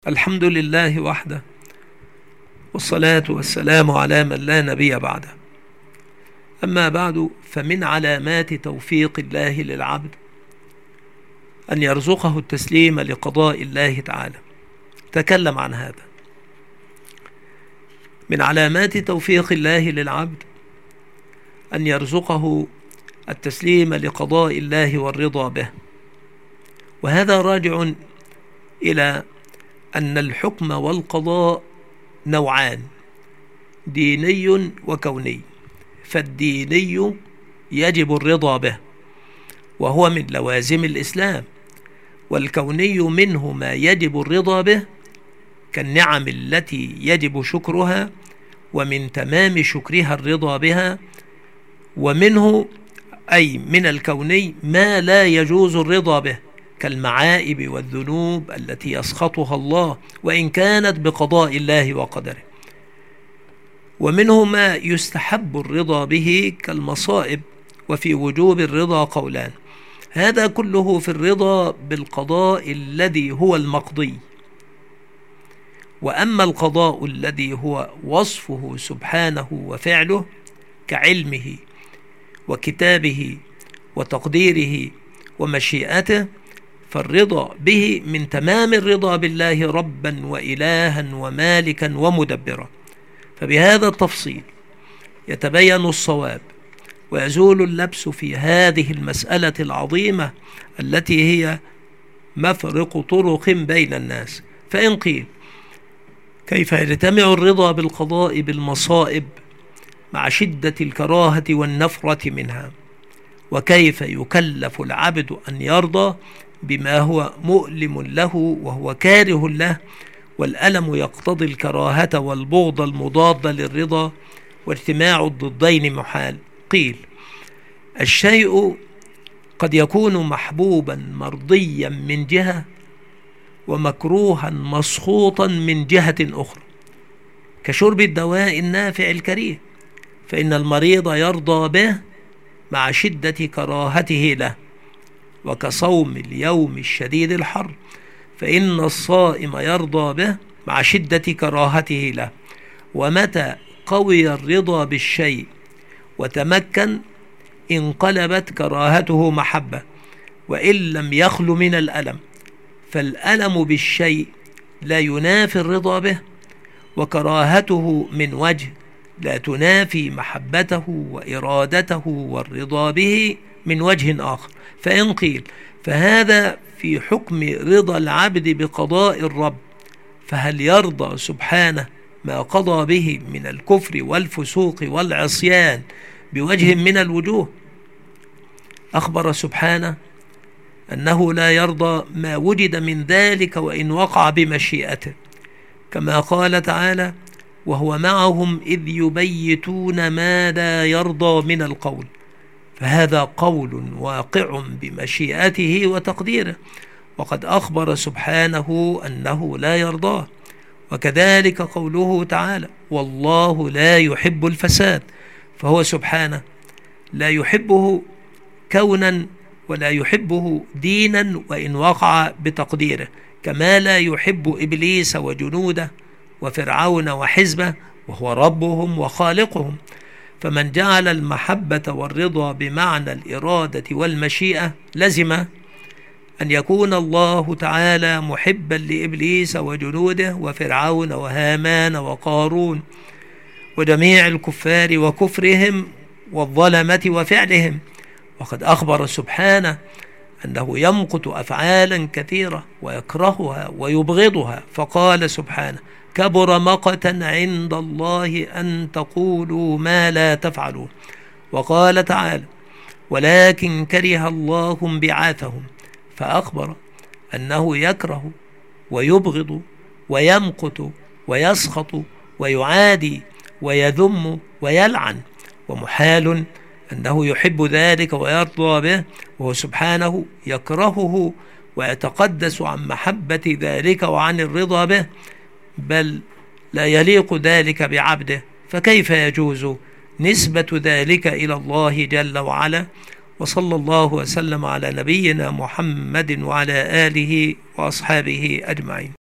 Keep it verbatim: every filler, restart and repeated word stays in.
الحمد لله وحده، والصلاة والسلام على من لا نبي بعده. أما بعد، فمن علامات توفيق الله للعبد أن يرزقه التسليم لقضاء الله تعالى. تكلم عن هذا. من علامات توفيق الله للعبد أن يرزقه التسليم لقضاء الله والرضا به، وهذا راجع إلى أن الحكم والقضاء نوعان: ديني وكوني. فالديني يجب الرضا به وهو من لوازم الإسلام، والكوني منه ما يجب الرضا به كالنعم التي يجب شكرها، ومن تمام شكرها الرضا بها. ومنه أي من الكوني ما لا يجوز الرضا به كالمعائب والذنوب التي يسخطها الله وإن كانت بقضاء الله وقدره. ومنه ما يستحب الرضا به كالمصائب، وفي وجوب الرضا قولان. هذا كله في الرضا بالقضاء الذي هو المقضي. وأما القضاء الذي هو وصفه سبحانه وفعله كعلمه وكتابه وتقديره ومشيئته، فالرضا به من تمام الرضا بالله ربا وإلها ومالكا ومدبرا. فبهذا التفصيل يتبين الصواب ويزول اللبس في هذه المسألة العظيمة التي هي مفرق طرق بين الناس. فإن قيل: كيف يجتمع الرضا بالقضاء بالمصائب مع شدة الكراهة والنفرة منها؟ وكيف يكلف العبد أن يرضى بما هو مؤلم له وهو كاره له، والألم يقتضي الكراهة والبغض المضاد للرضا، واجتماع الضدين محال؟ قيل: الشيء قد يكون محبوبا مرضيا من جهة، ومكروها مسخوطا من جهة أخرى، كشرب الدواء النافع الكريه، فإن المريض يرضى به مع شدة كراهته له، وكصوم اليوم الشديد الحر، فإن الصائم يرضى به مع شدة كراهته له. ومتى قوي الرضا بالشيء وتمكن انقلبت كراهته محبة، وإن لم يخل من الألم، فالألم بالشيء لا ينافي الرضا به، وكراهته من وجه لا تنافي محبته وإرادته والرضا به من وجه آخر. فإن قيل: فهذا في حكم رضا العبد بقضاء الرب، فهل يرضى سبحانه ما قضى به من الكفر والفسوق والعصيان بوجه من الوجوه؟ أخبر سبحانه أنه لا يرضى ما وجد من ذلك وإن وقع بمشيئته، كما قال تعالى: وهو معهم إذ يبيتون ما لا يرضى من القول. فهذا قول واقع بمشيئته وتقديره، وقد أخبر سبحانه أنه لا يرضاه. وكذلك قوله تعالى: والله لا يحب الفساد، فهو سبحانه لا يحبه كونا ولا يحبه دينا وإن وقع بتقديره، كما لا يحب إبليس وجنوده وفرعون وحزبه وهو ربهم وخالقهم. فمن جعل المحبة والرضا بمعنى الإرادة والمشيئة، لزم أن يكون الله تعالى محبا لإبليس وجنوده وفرعون وهامان وقارون وجميع الكفار وكفرهم والظلمة وفعلهم. وقد أخبر سبحانه أنه يمقت أفعالا كثيرة ويكرهها ويبغضها، فقال سبحانه: كبر مقتا عند الله أن تقولوا ما لا تفعلون. وقال تعالى: ولكن كره الله انبعاثهم، فأخبر أنه يكره ويبغض ويمقت ويسخط ويعادي ويذم ويلعن، ومحال أنه يحب ذلك ويرضى به، وهو سبحانه يكرهه ويتقدس عن محبة ذلك وعن الرضا به، بل لا يليق ذلك بعبده. فكيف يجوز نسبة ذلك إلى الله جل وعلا؟ وصلى الله وسلم على نبينا محمد وعلى آله وأصحابه أجمعين.